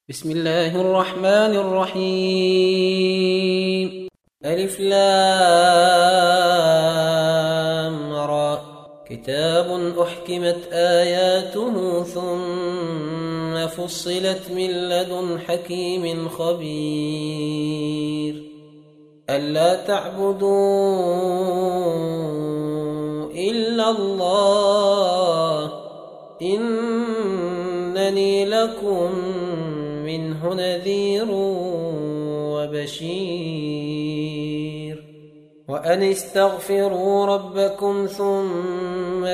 بسم الله الرحمن الرحيم. ألف لام را. كتاب أحكمت آياته ثم فصلت من لدن حكيم خبير. ألا تعبدوا إلا الله إنني لكم منه نذير وبشير. وأن استغفروا ربكم ثم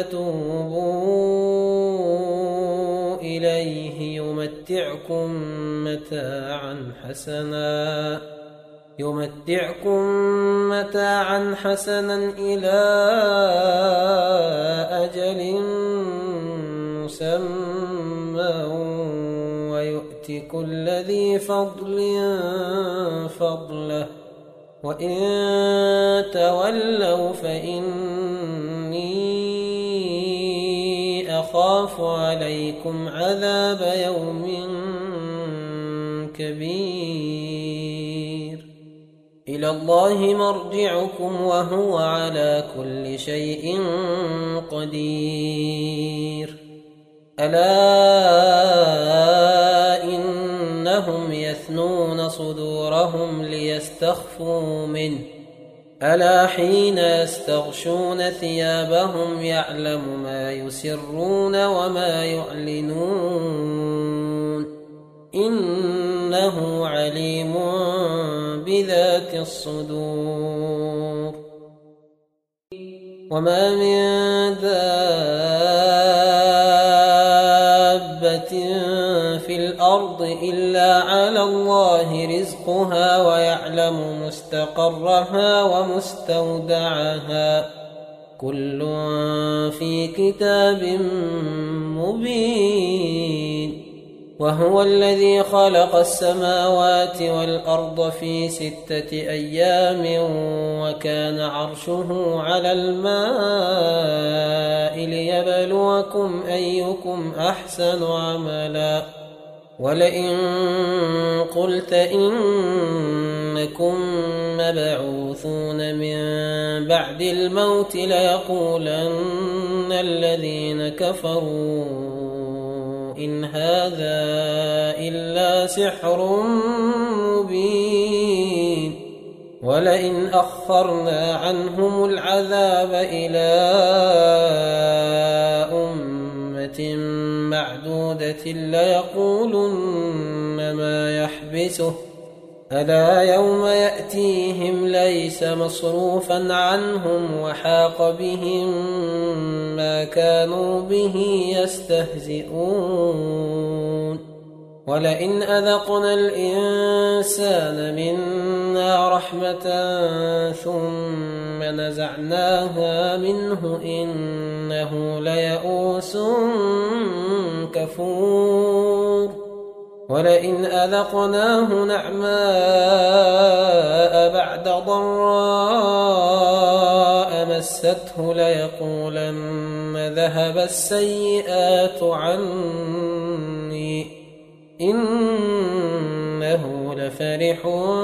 توبوا إليه يمتعكم متاعا حسنا إلى أجل مسمى ويؤت كل ذي فضل فضله وإن تولوا فإني أخاف عليكم عذاب يوم كبير. إلى الله مرجعكم وهو على كل شيء قدير. ألا إنهم يثنون صدورهم ليستخفوا منه ألا حين يستغشون ثيابهم يعلم ما يسرون وما يعلنون إنه عليم بذات الصدور. وما من دابة في الأرض إلا على الله رزقها ويعلم مستقرها ومستودعها كل في كتاب مبين. وهو الذي خلق السماوات والأرض في 6 أيام وكان عرشه على الماء ليبلوكم أيكم أحسن عملا. ولئن قلت إنكم مبعوثون من بعد الموت ليقولن الذين كفروا إن هذا إلا سحر مبين. ولئن أخرنا عنهم العذاب إلى أمة معدودة ليقولن ما يحبسه ألا يوم يأتيهم ليس مصروفا عنهم وحاق بهم ما كانوا به يستهزئون. ولئن أذقنا الإنسان منا رحمة ثم نزعناها منه إنه ليئوس كفور. ولئن أذقناه نعماء بعد ضراء مسته ليقولن ذهب السيئات عني إنه لفرح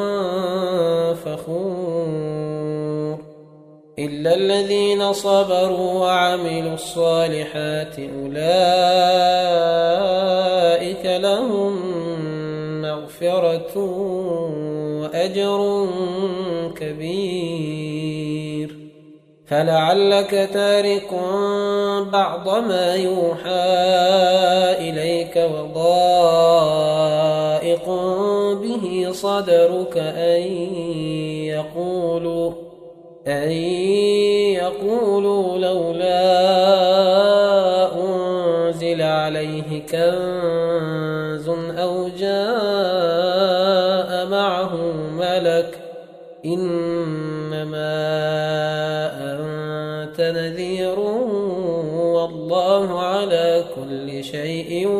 فخور. إلا الذين صبروا وعملوا الصالحات أولئك لهم مغفرة وأجر كبير. فلعلك تارك بعض ما يوحى إليك وضائق به صدرك أن يقولوا لولا أنزل عليه كنز أو جاء معه ملك إنما أنت نذير والله على كل شيء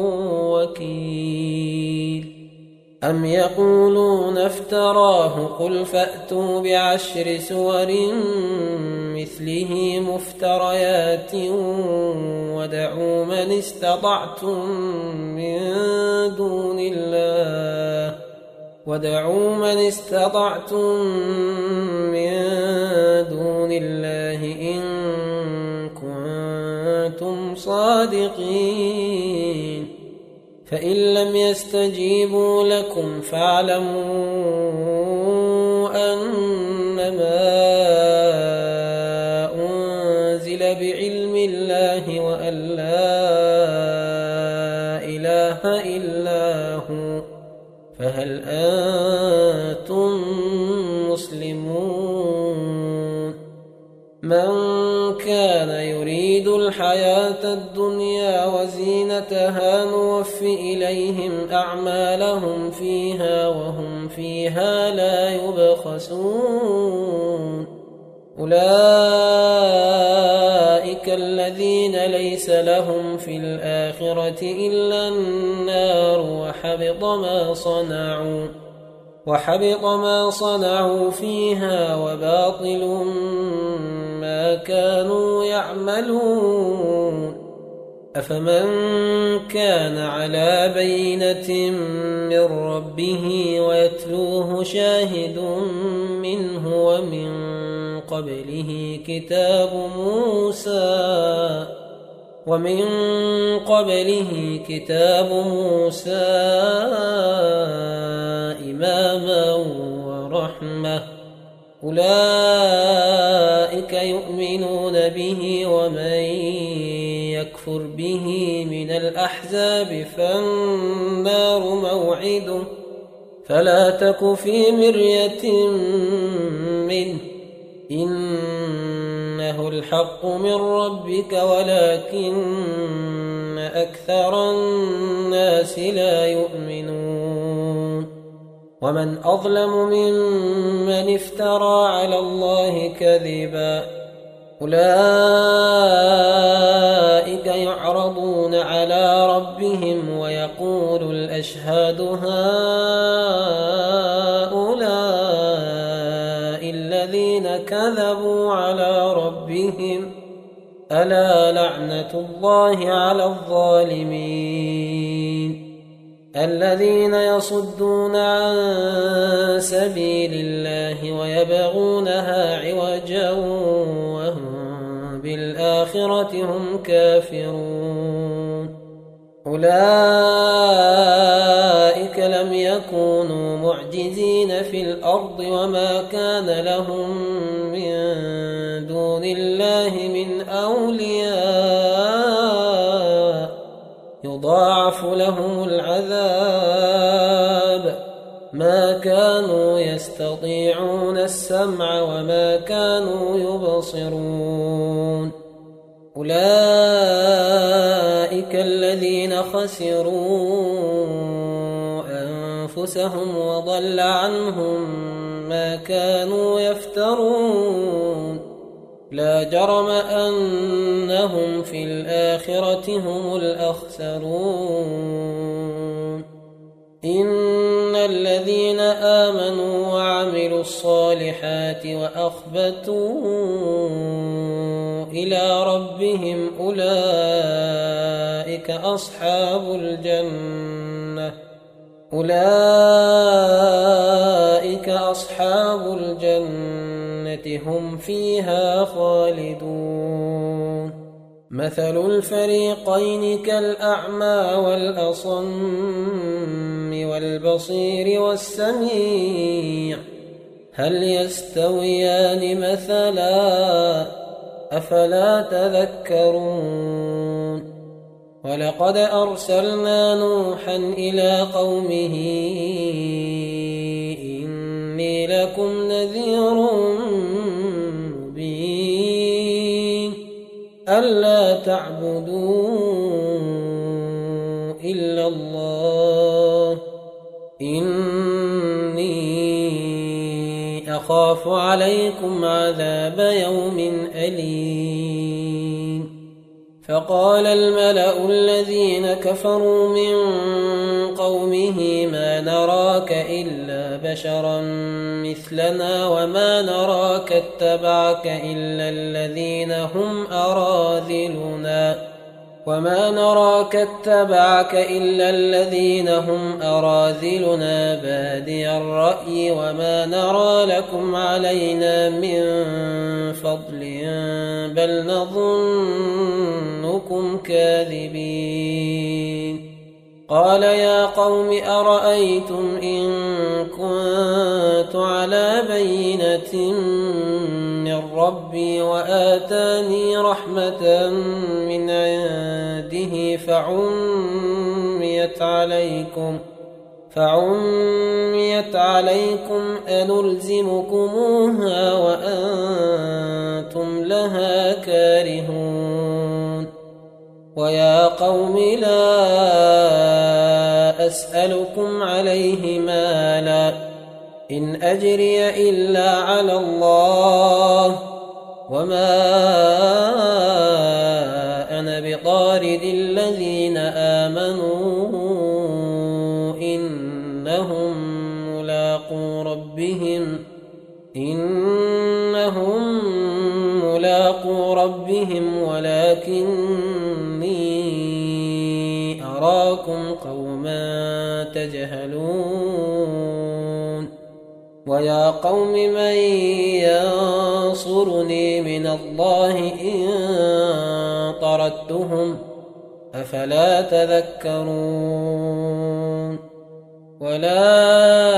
وكيل. أم يقولون افتراه قل فأتوا ب10 سور مثله مفتريات ودعوا من استطعتم من دون الله إن كنتم صادقين فإن لم يستجيبوا لكم فاعلموا أنما أنزل بعلم الله وأن لا إله إلا هو فهل أنتم مسلمون من كان يريد الحياة الدنيا وزينتها نوف إليهم أعمالهم فيها وهم فيها لا يبخسون أولئك الذين ليس لهم في الآخرة إلا النار وحبط ما صنعوا فيها وباطل ما كانوا يعملون أفمن كان على بينة من ربه ويتلوه شاهد منه ومن قبله كتاب موسى إماما ورحمة أولئك يؤمنون به ومن يكفر به من الأحزاب فالنار موعده فلا تك في مرية منه إنه الحق من ربك ولكن أكثر الناس لا يؤمنون ومن أظلم ممن افترى على الله كذبا أولئك يعرضون على ربهم ويقول الأشهاد هؤلاء الذين كذبوا على ربهم ألا لعنة الله على الظالمين الذين يصدون عن سبيل الله ويبغونها عوجا وهم بالآخرة هم كافرون أولئك لم يكونوا معجزين في الأرض وما كان لهم من دون الله من أولياء يضاعف لهم العذاب ما كانوا يستطيعون السمع وما كانوا يبصرون أولئك الذين خسروا أنفسهم وضل عنهم ما كانوا يفترون لا جرم أنهم في الآخرة هم الأخسرون إن الذين آمنوا وعملوا الصالحات وأخبتوا إلى ربهم أولئك أصحاب الجنة هم فيها خالدون مثل الفريقين كالأعمى والأصم والبصير والسميع هل يستويان مثلا أفلا تذكرون ولقد أرسلنا نوحا إلى قومه إني لكم نذير مبين ألا تعبدوا إلا الله إني أخاف عليكم عذاب يوم أليم فقال الملأ الذين كفروا من قومه ما نراك إلا بشرا مثلنا وما نراك اتبعك إلا الذين هم أراذلنا بادي الرأي وما نرى لكم علينا من فضل بل نظنكم كاذبين. قال يا قوم أرأيتم إن كنت على بينة من ربي وآتاني رحمة من عنده فعميت عليكم أنلزمكموها وأنتم لها كارهون. ويا قوم لا أسألكم عليه مالا إن أجري إلا على الله وما أنا بطارد الذين آمنوا إنهم ملاقو ربهم ولكني أراكم قوما تجهلون. ويا قوم من ينصرني من الله إن طردتهم أفلا تذكرون. ولا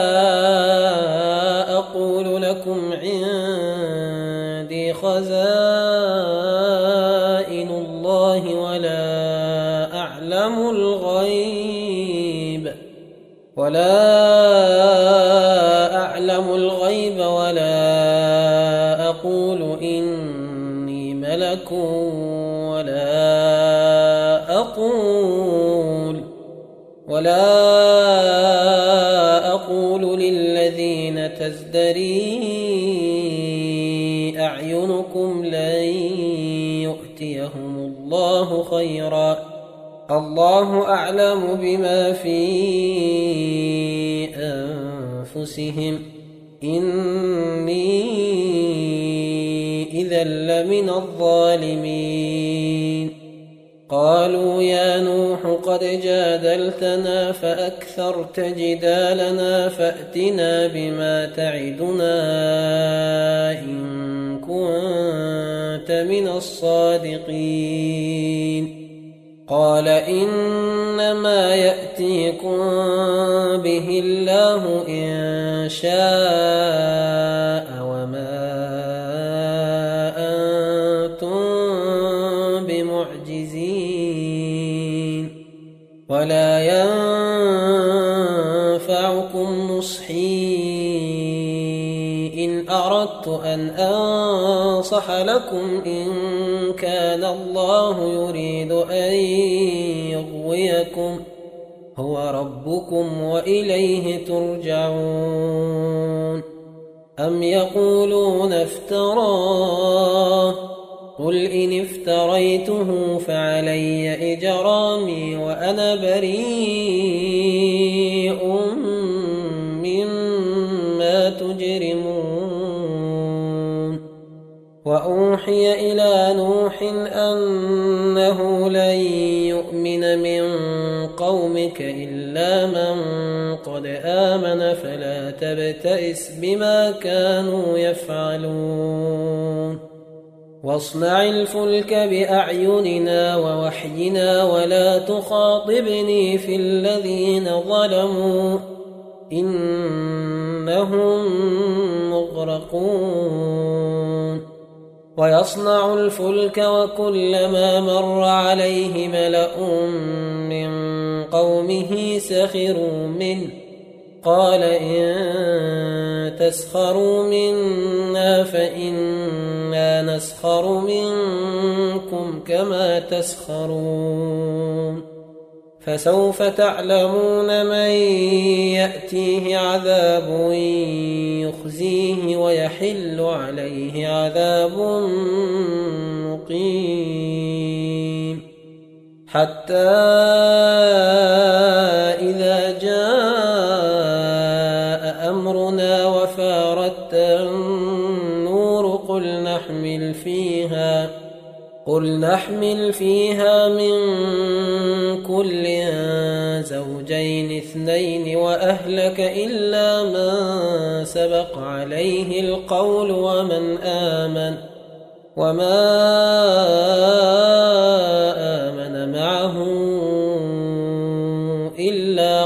أقول لكم عندي خزائن الله ولا أعلم الغيب ولا أقول إني ملك ولا أقول للذين تزدري أعينكم لن يؤتيهم الله خيرا الله أعلم بما في أنفسهم إني إذا لمن الظالمين. قالوا يا نوح قد جادلتنا فأكثرت جدالنا فأتنا بما تعدنا إن كنت من الصادقين. قال إنما يأتيكم به الله إن شاء وما أنتم بمعجزين ولا ينفعكم نصحي إن أردت أن أنصح لكم إن كان الله يريد أن يغويكم هو ربكم وإليه ترجعون. أم يقولون افتراه قل إن افتريته فعلي إجرامي وأنا بريء مما تجرمون. وأوحي إلى نوح أنه لن يؤمن من قومك إلا من قد آمن فلا تبتئس بما كانوا يفعلون. واصنع الفلك بأعيننا ووحينا ولا تخاطبني في الذين ظلموا إنهم مغرقون. ويصنع الفلك وكلما مر عليه ملأ من قومه سخروا منه قال إن تسخروا منا فإنا نسخر منكم كما تسخرون. فسوف تعلمون من يأتيه عذاب يخزيه ويحل عليه عذاب مقيم. حتى إذا جاء أمرنا وفارت النور قل نحمل فيها من كل زوجين اثنين وأهلك إلا من سبق عليه القول وما آمن معه إلا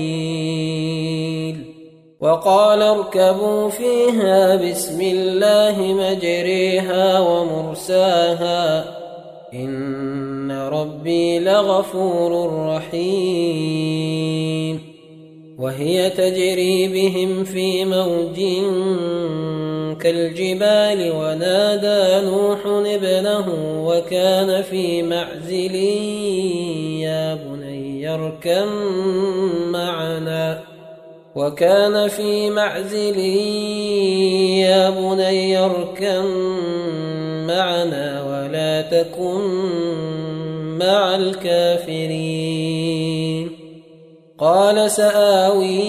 قليل. وقال اركبوا فيها بسم الله مجريها ومرساها إن ربي لغفور رحيم. وهي تجري بهم في موج كالجبال ونادى نوح ابنه وكان في معزل يا بني اركب معنا ولا تكن مع الكافرين. قال سآوي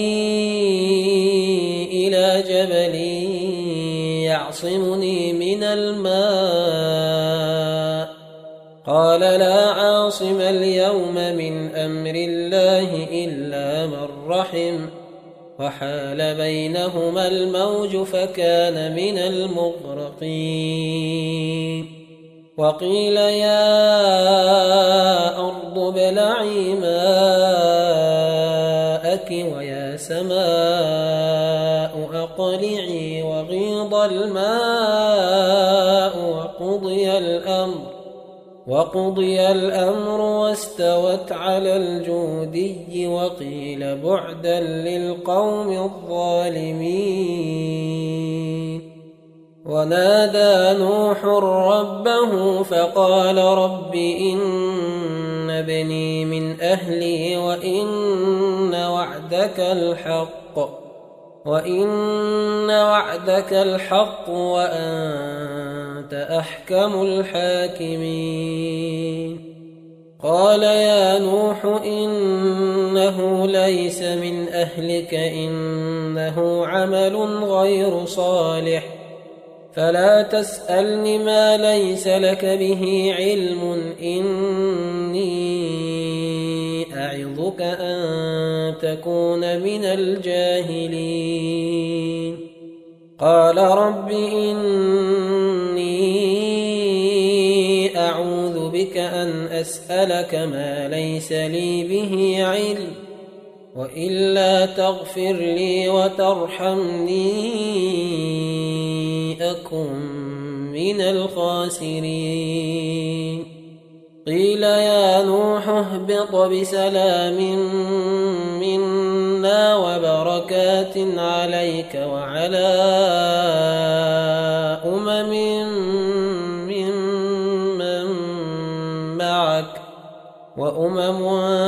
إلى جبل يعصمني من الماء قال لا عاصم اليوم من أمر الله إلا من رحم وحال بينهما الموج فكان من المغرقين. وقيل يا أرض ابلعي ماءك ويا سماء أقلعي وغيض الماء وقضي الأمر واستوت على الجودي وقيل بعدا للقوم الظالمين. ونادى نوح ربه فقال رب إن ابني من أهلي وإن وعدك الحق وأنت أحكم الحاكمين. قال يا نوح إنه ليس من أهلك إنه عمل غير صالح فلا تسألني ما ليس لك به علم إني أعظك أن تكون من الجاهلين. قال رب إني أعوذ بك أن أسألك ما ليس لي به علم وإلا تغفر لي وترحمني أكن من الخاسرين. قيل يا نوح اهبط بسلام منا وبركات عليك وعلى ممن معك وأمم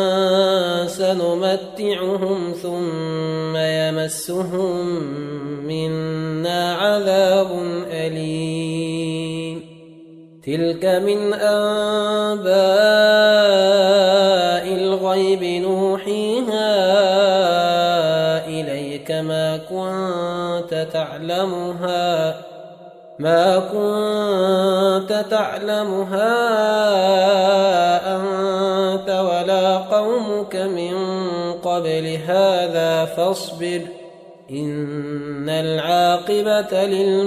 سنمتعهم ثم يمسهم منا عذاب أليم. تلك من أنباء الغيب نوحيها إليك ما كنت تعلمها أنت ولا قومك من قبل هذا فاصبر إن العاقبة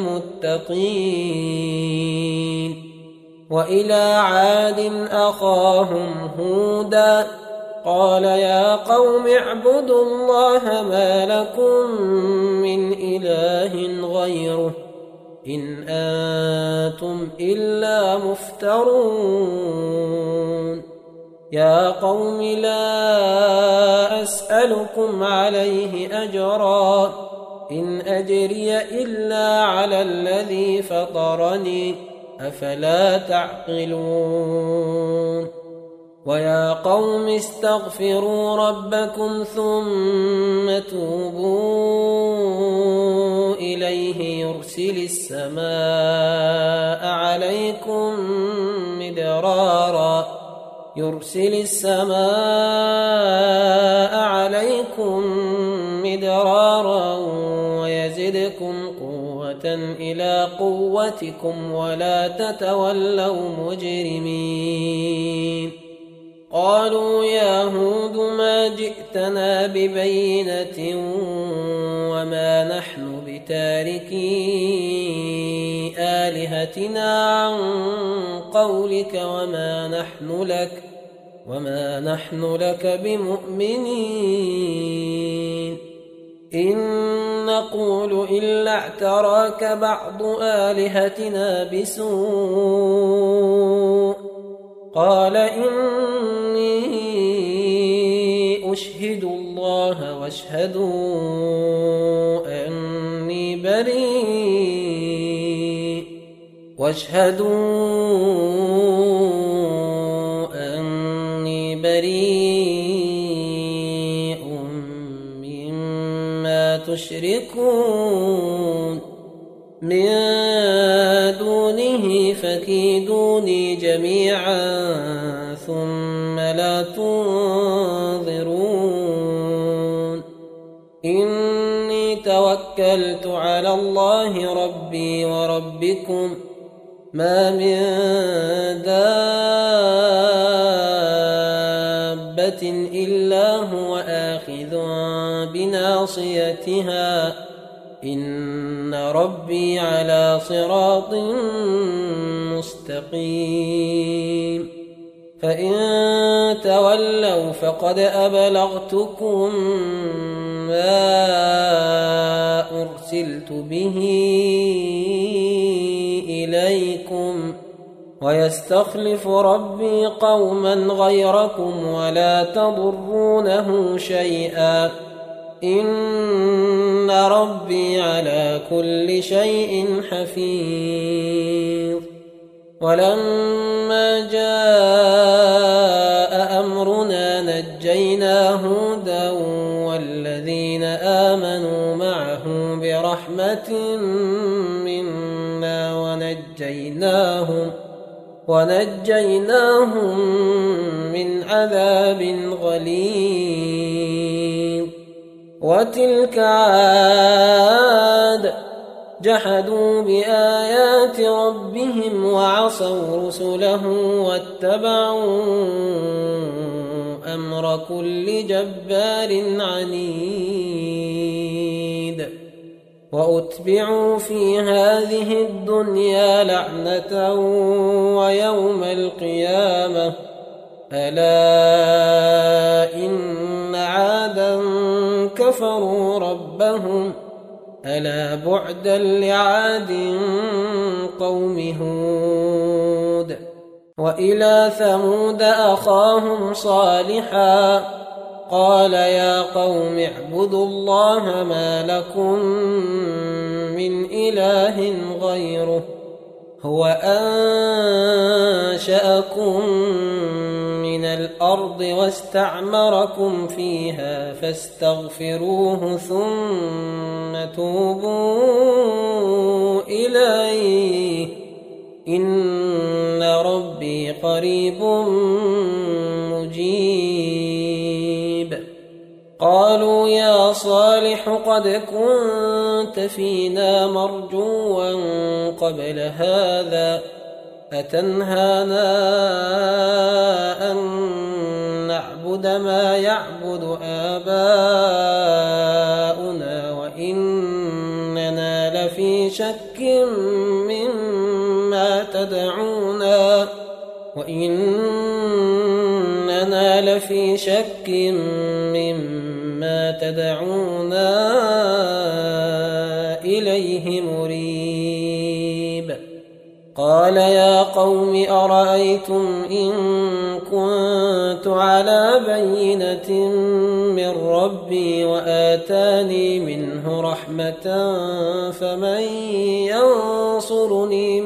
للمتقين. وإلى عاد أخاهم هودا قال يا قوم اعبدوا الله ما لكم من إله غيره إن أنتم إلا مفترون. يا قوم لا أسألكم عليه أجرا إن أجري إلا على الذي فطرني أفلا تعقلون. ويا قوم استغفروا ربكم ثم توبوا إليه يرسل السماء عليكم مدرارا يرسل السماء عليكم مدرارا ويزدكم قوة إلى قوتكم ولا تتولوا مجرمين. قالوا يا هود ما جئتنا ببينة وما نحن بتاركي آلهتنا عن قولك وما نحن لك بمؤمنين. إن نقول إلا اعتراك بعض آلهتنا بسوء. قال إني أشهد الله واشهدوا أني بريء مما تشركون من دونه فكيدوني جميعا ثم لا تنظرون. إني توكلت على الله ربي وربكم ما من دابة إلا هو آخذ بناصيتها إن ربي على صراط مستقيم. فإن تولوا فقد أبلغتكم ما أرسلت به إليكم ويستخلف ربي قوما غيركم ولا تضرونه شيئا إن ربي على كل شيء حفيظ. ولما جاء أمرنا نجينا هودا والذين آمنوا معه برحمة منا ونجيناهم من عذاب غليظ. وتلك عاد جحدوا بآيات ربهم وعصوا رسله واتبعوا أمر كل جبار عنيد. وأتبعوا في هذه الدنيا لعنة ويوم القيامة ألا إن عادا كفروا ربهم ألا بعدا لعاد قوم هود. وإلى ثمود أخاهم صالحا قال يا قوم اعبدوا الله ما لكم من إله غيره هو أنشأكم من الأرض واستعمركم فيها فاستغفروه ثم توبوا إليه إن ربي قريب مجيب. قالوا يا صالح قد كنت فينا مرجوا قبل هذا أتنهانا أن نعبد ما يعبد آباؤنا وإننا لفي شك مما تدعونا إليه مريب. قال يا قوم أرأيتم إن كنت على بينة من ربي وآتاني منه رحمة فمن ينصرني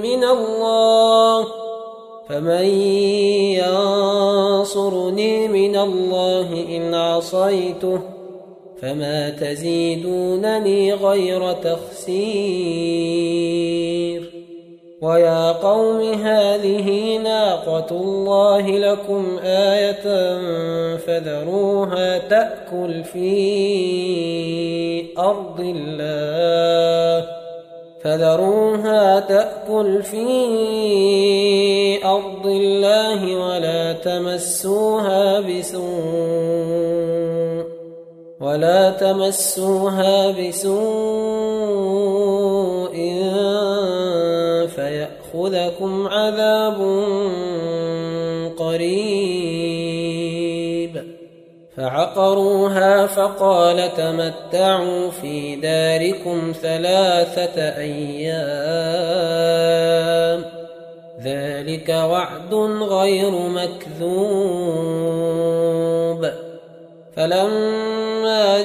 من الله إن عصيته فما تزيدونني غير تخسير. ويا قوم هذه ناقة الله لكم آية فذروها تأكل في أرض الله ولا تمسوها بسوء فيأخذكم عذاب قريب. فعقروها فقال تمتعوا في داركم 3 أيام ذلك وعد غير مكذوب. فلما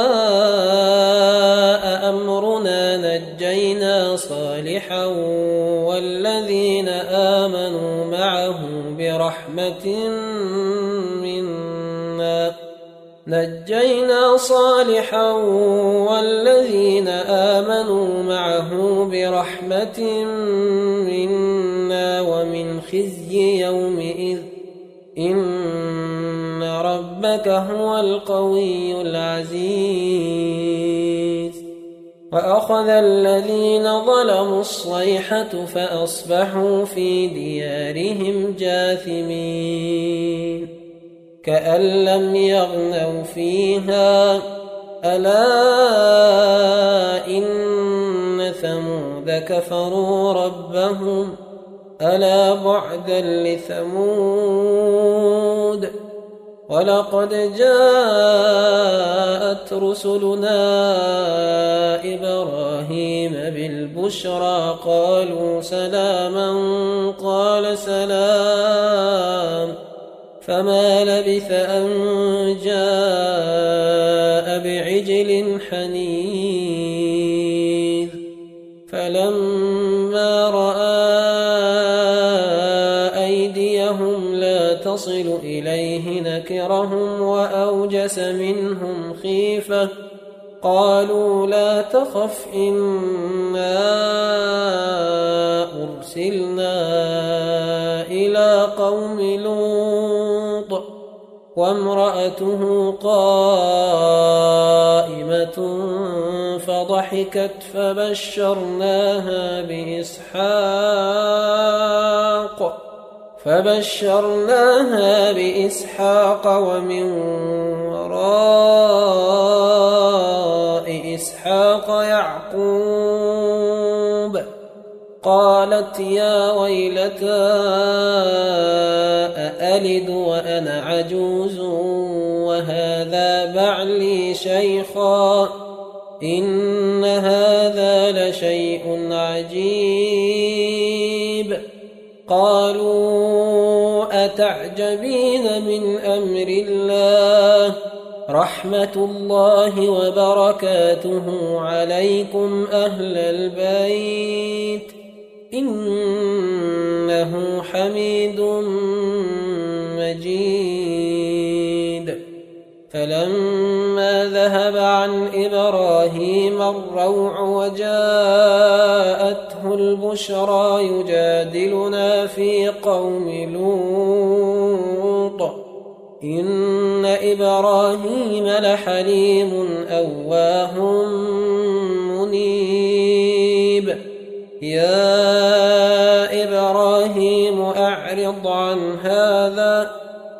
جاء أمرنا نجينا صالحا والذين آمنوا معه برحمة منا ومن خزي يومئذ إن ربك هو القوي العزيز. وأخذ الذين ظلموا الصيحة فأصبحوا في ديارهم جاثمين كأن لم يغنوا فيها ألا إن ثمود كفروا ربهم ألا بعدا لثمود. ولقد جاءت رسلنا إبراهيم بالبشرى قالوا سلاما قال سلام فما لبث أن جاء بعجل حنيذ. فلما رأى أيديهم لا تصل إليه نكرهم وأوجس منهم خيفة قالوا لا تخف إنا أرسلنا إلى قوم لوط وامرأته قائمة فضحكت فبشرناها بإسحاق ومن وراء إسحاق يعقوب. قالت يا ويلتى أألد وأنا عجوز وهذا بعلي شيخا إن هذا لشيء عجيب. قالوا أتعجبين من أمر الله رحمة الله وبركاته عليكم أهل البيت إنه حميد مجيد. فلما ذهب عن إبراهيم الروع وجاءته البشرى يجادلنا في قوم لوط إن إبراهيم لحليم أواه منيب. يا إبراهيم أعرض عن هذا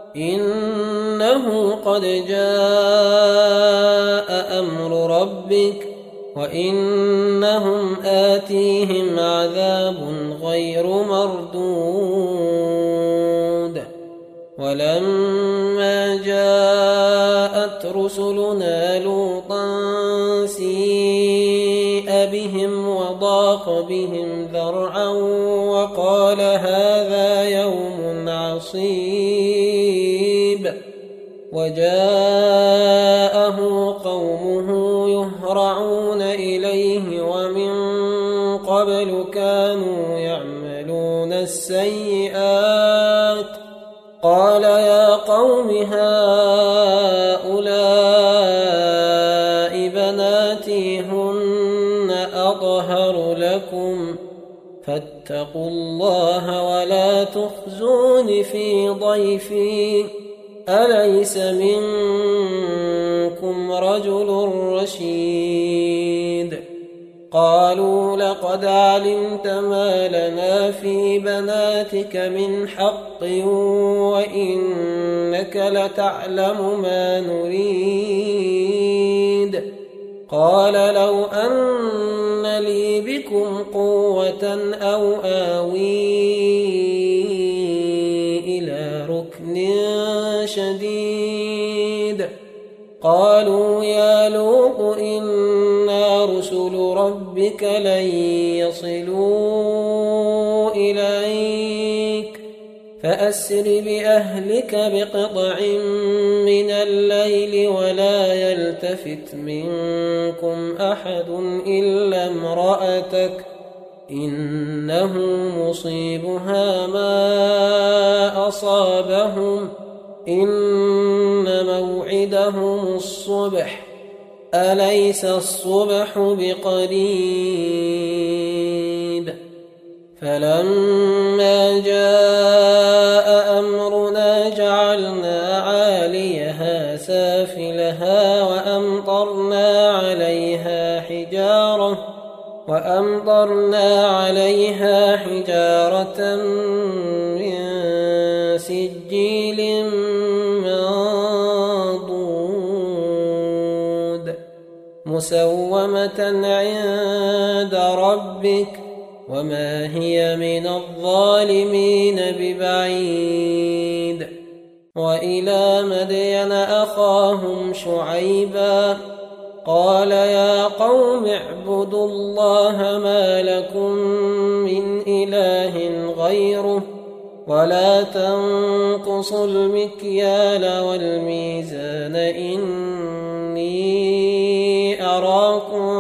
إنه قد جاء أمر ربك وإنهم آتيهم عذاب غير مردود. ولما جاءت رسلنا لوطا سيء بهم وضاق بهم ذرعا وقال هذا يوم عصيب. وجاءه قومه يهرعون إليه ومن قبل كانوا يعملون السيئات قال يا قوم هؤلاء بناتي هن أطهر لكم اتقوا الله ولا تخزون في ضيفي أليس منكم رجل رشيد قالوا لقد علمت ما لنا في بناتك من حق وإنك لتعلم ما نريد قال لو أن لي بكم قوة أو آوي إلى ركن شديد قالوا يا لوط إنا رسل ربك لن يصلوا إليك فأسر بأهلك بقطع من الليل ولا يلتفت منكم أحد إلا امرأتك إنه مصيبها ما أصابهم إن موعدهم الصبح أليس الصبح بقريب فلما جاء أمرنا جعلنا عاليها سافلها وأمطرنا عليها حجارة من سجيل منضود مسومة عند ربك وما هي من الظالمين ببعيد وإلى مدين أخاهم شعيبا قال يا قوم اعبدوا الله ما لكم من إله غيره ولا تنقصوا المكيال والميزان إني أراكم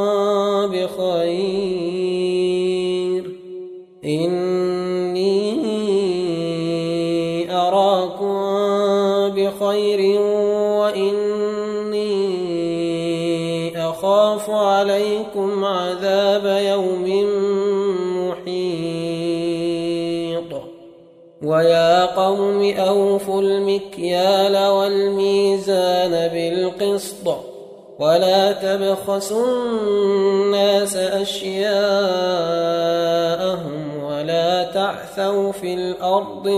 بخير وإني أخاف عليكم عذاب يوم محيط ويا قوم أوفوا المكيال والميزان بالقسط ولا تبخسوا الناس أشياءهم ولا تعثوا في الأرض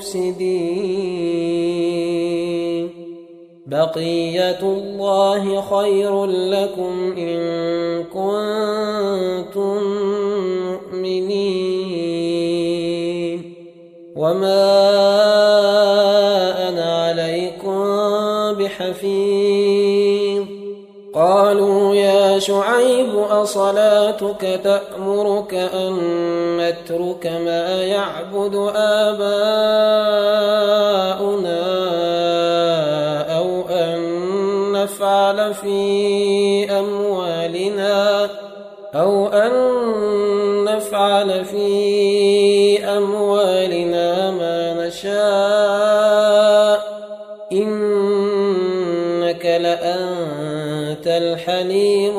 مفسدين بقية الله خير لكم إن كنتم مؤمنين وما أنا عليكم بحفيظ قالوا يا شعيب أصلاتك تأمرك أن نترك ما يعبد آباؤنا أو أن نفعل في أموالنا ما نشاء إنك لأنت الحليم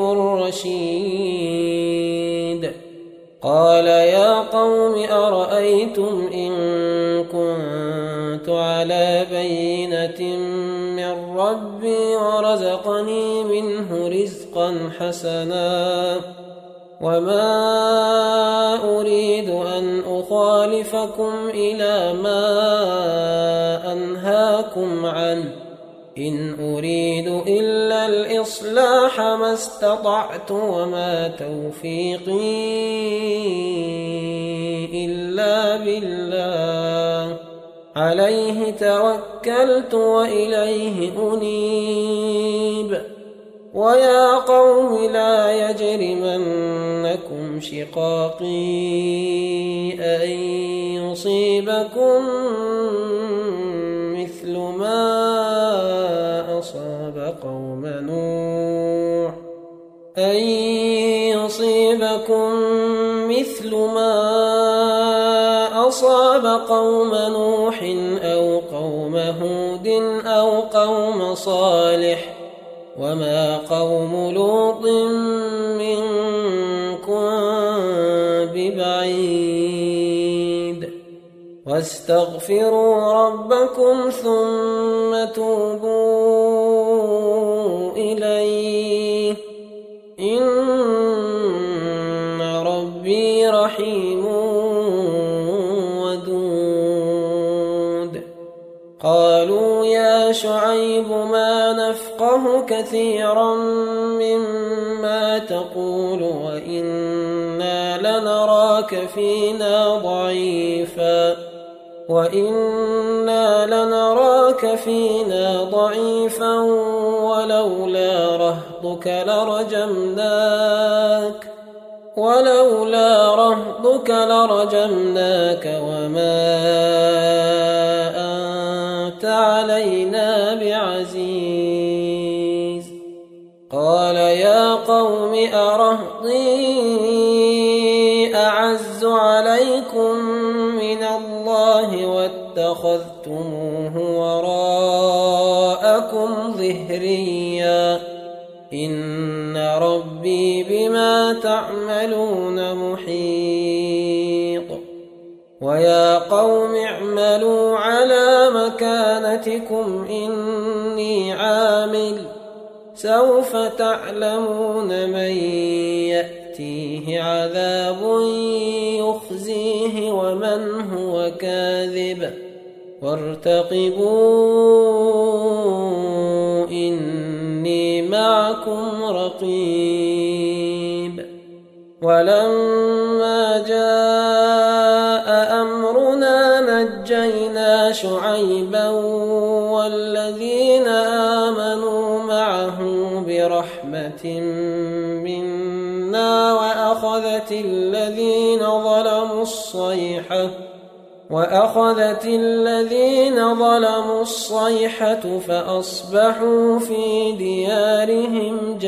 الرشيد قال يا قوم أرأيتم إن كنت على بينة من ربي ورزقني منه رزقا حسنا وما أريد أن أخالفكم إلى ما أنهاكم عنه إن أريد إلا الإصلاح ما استطعت وما توفيقي إلا بالله عليه توكلت وإليه أنيب ويا قوم لا يجرمنكم شقاقي أن يصيبكم مثل ما أصاب قوم نوح أو قوم هود أو قوم صالح وما قوم لوط منكم ببعيد واستغفروا ربكم ثم توبوا إليه إن ربي رحيم ودود. قالوا يا شعيب ما نفقه كثيرا مما تقول وإنا لنراك فينا ضعيفا ولولا رهطك لرجمناك وما أنت علينا بعزيز. قال يا قوم أرهطي أعز عليكم من الله واتخذتموه وراءكم ظهريا إن ربي بما تعملون محيط. ويا قوم اعملوا على مكانتكم إني عامل سوف تعلمون من يأتيه عذاب يخزيه ومن هو كاذب وارتقبوا إني معكم رقيب. ولما جاء أمرنا نجينا شعيبا والذين آمنوا معه برحمة منا وأخذت الذين ظلموا الصيحة فأصبحوا في ديارهم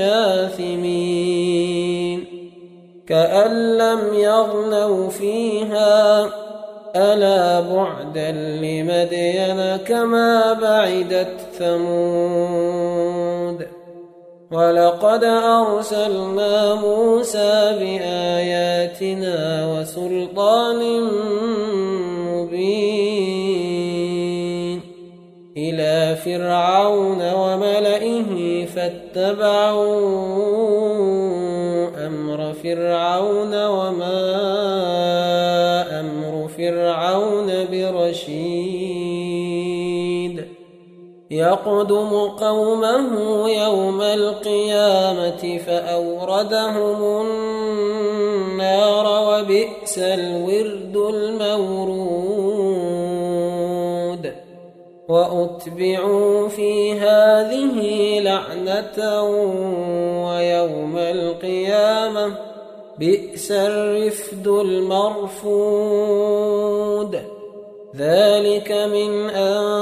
جاثمين كأن لم يغنوا فيها ألا بعدا لمدين كما بعدت ثمود. ولقد أرسلنا موسى بآياتنا وسلطان مبين إلى فرعون وملئه فاتبعوا أمر فرعون وما أمر فرعون برشيد. يقدم قومه يوم القيامة فأوردهم النار وبئس الورد المورود. وأتبعوا في هذه لعنة ويوم القيامة بئس الرفد المرفود. ذلك من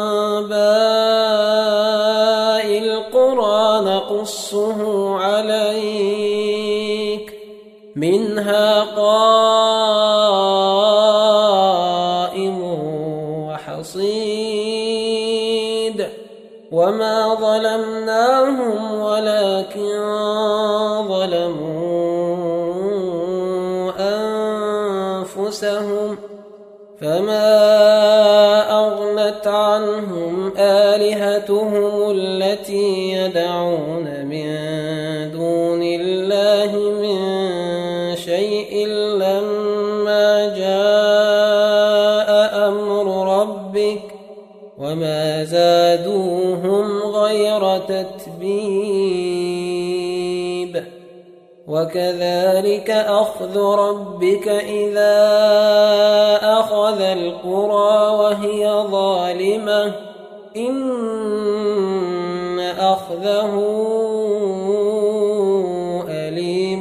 أنباء القرى نقصه عليك منها قائم وحصيد. وما ظلمناهم ولكن ظلموا أنفسهم فما أغنت عنهم آلهتهم التي يدعون من دون الله من شيء لما جاء أمر ربك وما زادوهم غير تتبيب. وكذلك أخذ ربك إذا أخذ القرى وهي ظالمة إن أخذه أليم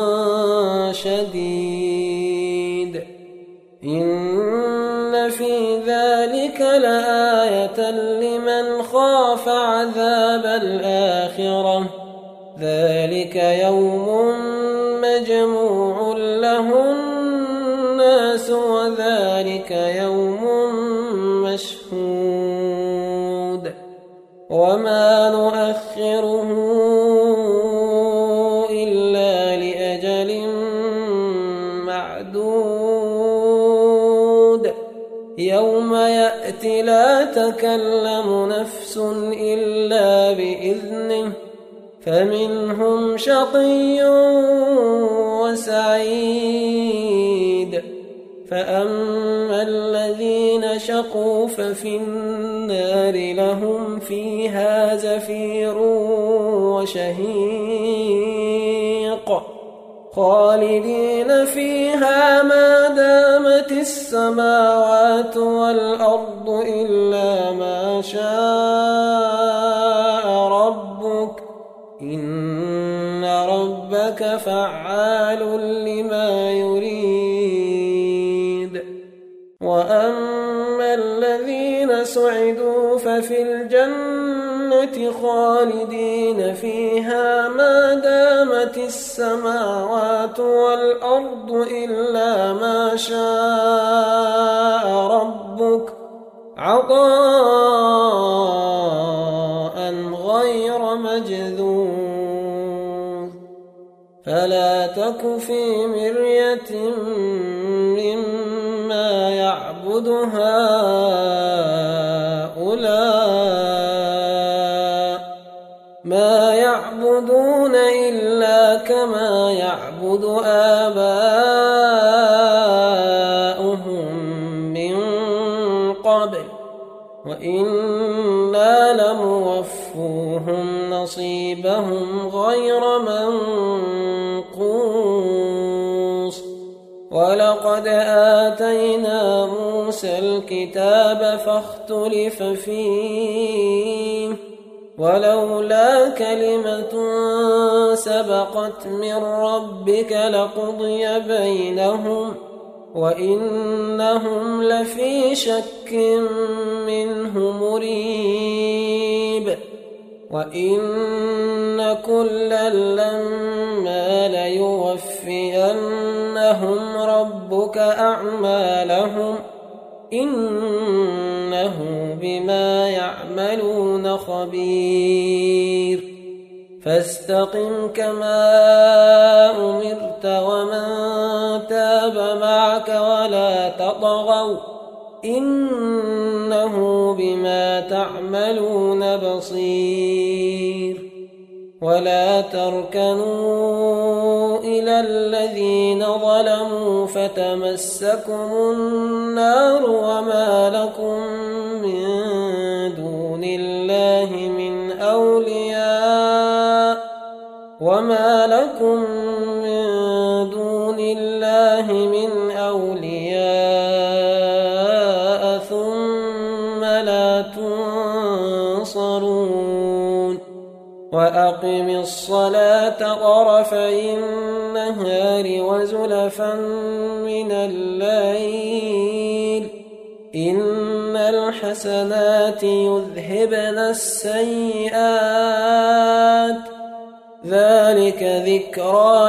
شديد. إن في ذلك لآية لمن خاف عذاب الآخرة ذلك يوم مجموع له الناس وذلك يوم مشهود. وما نؤخره إلا لأجل معدود يوم يأت لا تكلم نفس إلا بإذنه فمنهم شقي وسعيد فأما الذين شقوا ففي النار لهم فيها زفير وشهيق خالدين فيها ما دامت السماوات والأرض إلا ما شاء ربك إن ربك فعال لما يريد وأما الذين سعدوا ففي الجنة خالدين فيها ما دامت السماوات والأرض إلا ما شاء ربك عطاء غير مجذوذ فلا تك في مرية مما يعبد هؤلاء ما يعبدون إلا كما يعبد آباؤهم من قبل وإنا لموفوهم نصيبهم غير منقوص ولقد آتينا موسى الكتاب فاختلف فيه ولولا كلمة سبقت من ربك لقضي بينهم وإنهم لفي شك منه مريب وإن كلا لما ليوفينهم ربك أعمالهم إنه بما يعملون خبير فاستقم كما أمرت ومن تاب معك ولا تطغوا إنه بما تعملون بصير ولا تركنوا إلى الذين ظلموا فتمسكم النار وما لكم من دون الله من أولياء ثم لا تنصرون وأقم الصلاة طرفي النهار وزلفا من الليل إن الحسنات يذهبن السيئات ذلك ذكرى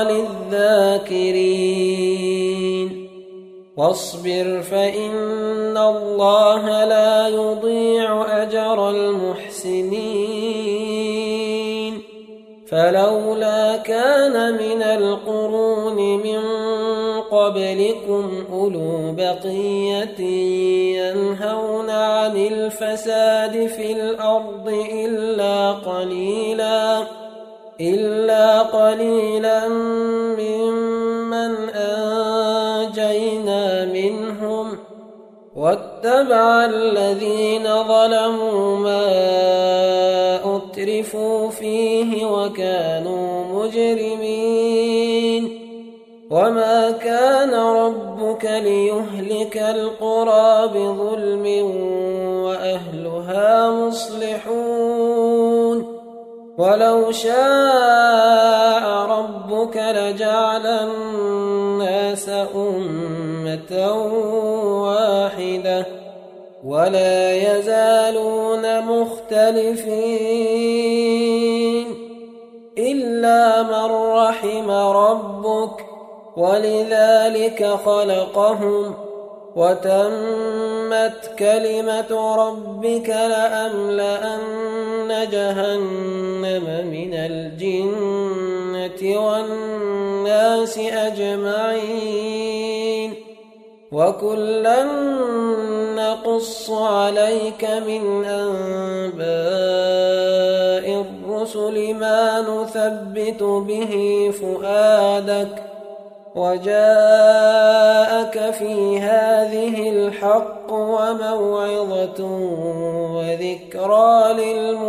للذاكرين واصبر فإن الله لا يضيع أجر المحسنين فلولا كان من القرون من قبلكم أولو بقية ينهون عن الفساد في الأرض إلا قليلا ممن أنجينا منهم واتبع الذين ظلموا ما أترفوا فيه وكانوا مجرمين وما كان ربك ليهلك القرى بظلم وأهلها مصلحون ولو شاء ربك لجعل الناس أمة واحدة ولا يزالون مختلفين إلا من رحم ربك ولذلك خلقهم وتمت كلمة ربك لأملأن جهنم من الجنة والناس أجمعين وكلا نقص عليك من أنباء الرسل ما نثبت به فؤادك وجاءك في هذه الحق وموعظة وذكرى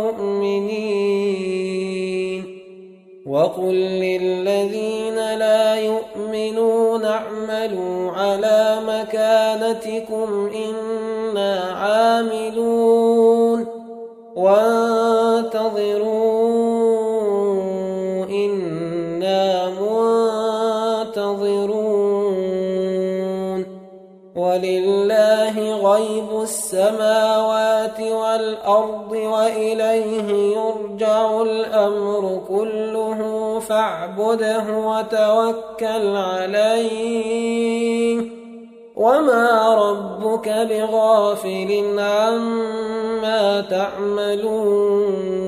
للمؤمنين وقل للذين لا يؤمنون اعملوا على مكانتكم إنا عاملون وانتظروا إنا منتظرون ولله غيب السماوات والأرض وإليه يرجع الأمر كله فاعبده وتوكل عليه وما ربك بغافل عما تعملون